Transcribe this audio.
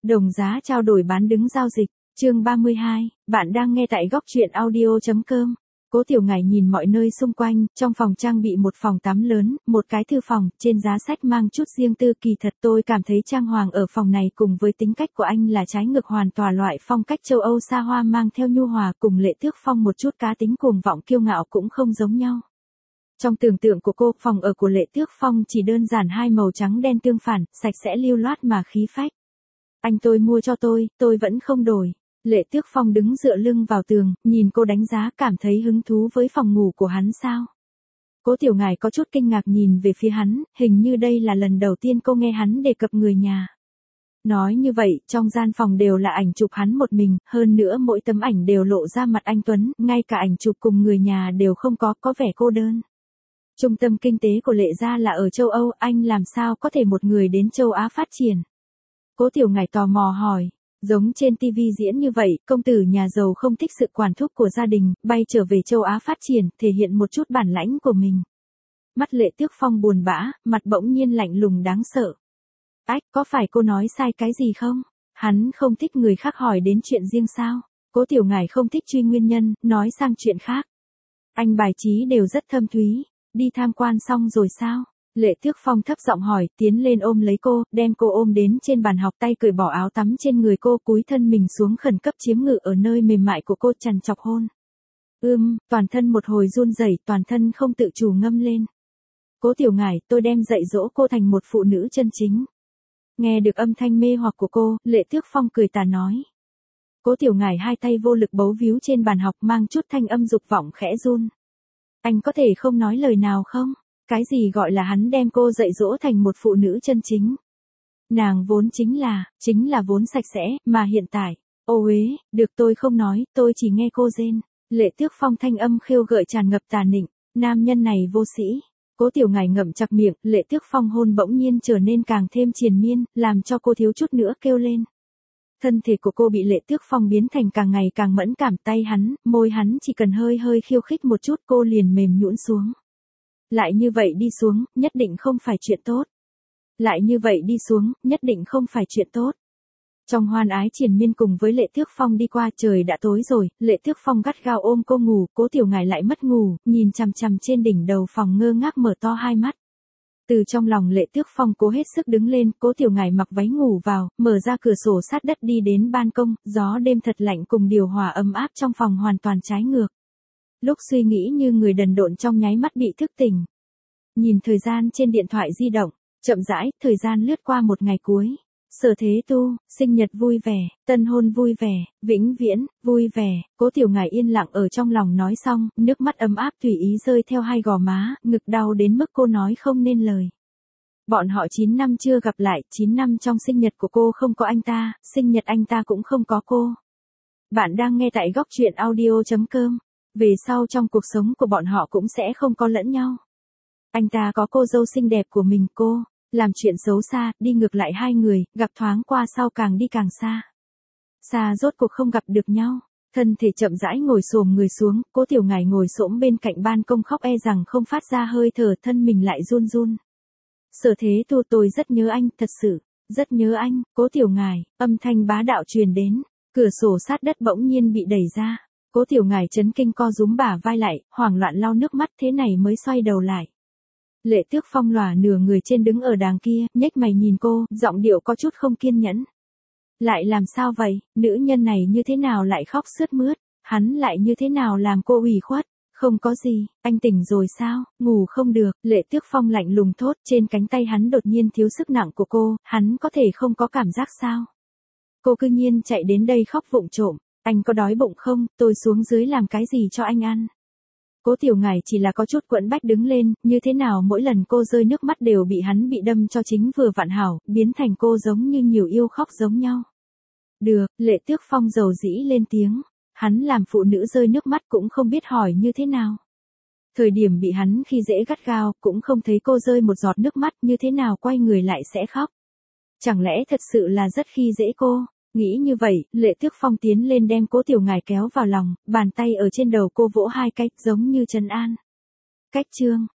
Đồng giá trao đổi bán đứng giao dịch. Chương 32, bạn đang nghe tại góc truyện audio.com. Cố Tiểu Ngải nhìn mọi nơi xung quanh, trong phòng trang bị một phòng tắm lớn, một cái thư phòng, trên giá sách mang chút riêng tư. Kỳ thật tôi cảm thấy trang hoàng ở phòng này cùng với tính cách của anh là trái ngược hoàn toàn, loại phong cách châu Âu xa hoa mang theo nhu hòa, cùng Lệ Tước Phong một chút cá tính cuồng vọng kiêu ngạo cũng không giống nhau. Trong tưởng tượng của cô, phòng ở của Lệ Tước Phong chỉ đơn giản hai màu trắng đen tương phản, sạch sẽ lưu loát mà khí phách. Anh tôi mua cho tôi vẫn không đổi. Lệ Tước Phong đứng dựa lưng vào tường, nhìn cô đánh giá, cảm thấy hứng thú với phòng ngủ của hắn sao? Cố Tiểu Ngải có chút kinh ngạc nhìn về phía hắn, hình như đây là lần đầu tiên cô nghe hắn đề cập người nhà. Nói như vậy, trong gian phòng đều là ảnh chụp hắn một mình, hơn nữa mỗi tấm ảnh đều lộ ra mặt anh Tuấn, ngay cả ảnh chụp cùng người nhà đều không có vẻ cô đơn. Trung tâm kinh tế của Lệ gia là ở châu Âu, anh làm sao có thể một người đến châu Á phát triển? Cố Tiểu Ngải tò mò hỏi. Giống trên TV diễn như vậy, công tử nhà giàu không thích sự quản thúc của gia đình, bay trở về châu Á phát triển, thể hiện một chút bản lãnh của mình. Mắt Lệ Tước Phong buồn bã, mặt bỗng nhiên lạnh lùng đáng sợ. Ách, có phải cô nói sai cái gì không? Hắn không thích người khác hỏi đến chuyện riêng sao? Cố Tiểu Ngải không thích truy nguyên nhân, nói sang chuyện khác. Anh bài trí đều rất thâm thúy, đi tham quan xong rồi sao? Lệ Tước Phong thấp giọng hỏi, tiến lên ôm lấy cô, đem cô ôm đến trên bàn học, tay cởi bỏ áo tắm trên người cô, cúi thân mình xuống khẩn cấp chiếm ngự ở nơi mềm mại của cô, trằn trọc hôn. Toàn thân một hồi run rẩy, toàn thân không tự chủ ngâm lên. Cố Tiểu Ngải, tôi đem dạy dỗ cô thành một phụ nữ chân chính. Nghe được âm thanh mê hoặc của cô, Lệ Tước Phong cười tà nói. Cố Tiểu Ngải hai tay vô lực bấu víu trên bàn học, mang chút thanh âm dục vọng khẽ run. Anh có thể không nói lời nào không? Cái gì gọi là hắn đem cô dạy dỗ thành một phụ nữ chân chính? Nàng vốn chính là vốn sạch sẽ, mà hiện tại, ô uế, được tôi không nói, tôi chỉ nghe cô rên. Lệ Tước Phong thanh âm khêu gợi tràn ngập tà nịnh, nam nhân này vô sĩ. Cố Tiểu Ngải ngậm chặt miệng, Lệ Tước Phong hôn bỗng nhiên trở nên càng thêm triền miên, làm cho cô thiếu chút nữa kêu lên. Thân thể của cô bị Lệ Tước Phong biến thành càng ngày càng mẫn cảm, tay hắn, môi hắn chỉ cần hơi khiêu khích một chút cô liền mềm nhũn xuống. Lại như vậy đi xuống, nhất định không phải chuyện tốt. Lại như vậy đi xuống, nhất định không phải chuyện tốt. Trong hoan ái triền miên cùng với Lệ Tước Phong đi qua, trời đã tối rồi, Lệ Tước Phong gắt gao ôm cô ngủ, Cố Tiểu Ngải lại mất ngủ, nhìn chằm chằm trên đỉnh đầu phòng ngơ ngác mở to hai mắt. Từ trong lòng Lệ Tước Phong cố hết sức đứng lên, Cố Tiểu Ngải mặc váy ngủ vào, mở ra cửa sổ sát đất đi đến ban công, gió đêm thật lạnh cùng điều hòa ấm áp trong phòng hoàn toàn trái ngược. Lúc suy nghĩ như người đần độn trong nháy mắt bị thức tỉnh. Nhìn thời gian trên điện thoại di động, chậm rãi, thời gian lướt qua một ngày cuối. Sở Thế Tu, sinh nhật vui vẻ, tân hôn vui vẻ, vĩnh viễn, vui vẻ. Cố Tiểu Ngải yên lặng ở trong lòng nói xong, nước mắt ấm áp tùy ý rơi theo hai gò má, ngực đau đến mức cô nói không nên lời. Bọn họ 9 năm chưa gặp lại, 9 năm trong sinh nhật của cô không có anh ta, sinh nhật anh ta cũng không có cô. Bạn đang nghe tại góc truyện audio.com. Về sau trong cuộc sống của bọn họ cũng sẽ không có lẫn nhau. Anh ta có cô dâu xinh đẹp của mình, cô làm chuyện xấu xa, đi ngược lại hai người, gặp thoáng qua sau càng đi càng xa. Xa rốt cuộc không gặp được nhau. Thân thể chậm rãi ngồi xổm người xuống, Cố Tiểu Ngải ngồi xổm bên cạnh ban công khóc e rằng không phát ra hơi thở, thân mình lại run run. Sở Thế Tu, tôi rất nhớ anh, thật sự, rất nhớ anh. Cố Tiểu Ngải, âm thanh bá đạo truyền đến, cửa sổ sát đất bỗng nhiên bị đẩy ra. Cố Tiểu Ngải chấn kinh co rúm bả vai lại, hoảng loạn lau nước mắt, thế này mới xoay đầu lại. Lệ Tước Phong lòa nửa người trên đứng ở đàng kia, nhếch mày nhìn cô, giọng điệu có chút không kiên nhẫn. Lại làm sao vậy, nữ nhân này như thế nào lại khóc sướt mướt, hắn lại như thế nào làm cô ủy khuất? Không có gì, anh tỉnh rồi sao, ngủ không được, Lệ Tước Phong lạnh lùng thốt, trên cánh tay hắn đột nhiên thiếu sức nặng của cô, hắn có thể không có cảm giác sao? Cô cư nhiên chạy đến đây khóc vụng trộm. Anh có đói bụng không, tôi xuống dưới làm cái gì cho anh ăn? Cố Tiểu Ngải chỉ là có chút quẫn bách đứng lên, như thế nào mỗi lần cô rơi nước mắt đều bị hắn bị đâm cho chính vừa vặn hảo, biến thành cô giống như nhiều yêu khóc giống nhau. Được, Lệ Tước Phong dầu dĩ lên tiếng, hắn làm phụ nữ rơi nước mắt cũng không biết hỏi như thế nào. Thời điểm bị hắn khi dễ gắt gao, cũng không thấy cô rơi một giọt nước mắt, như thế nào quay người lại sẽ khóc. Chẳng lẽ thật sự là rất khi dễ cô? Nghĩ như vậy, Lệ Tước Phong tiến lên đem Cố Tiểu Ngải kéo vào lòng, bàn tay ở trên đầu cô vỗ hai cái, giống như trấn an. Cách chương,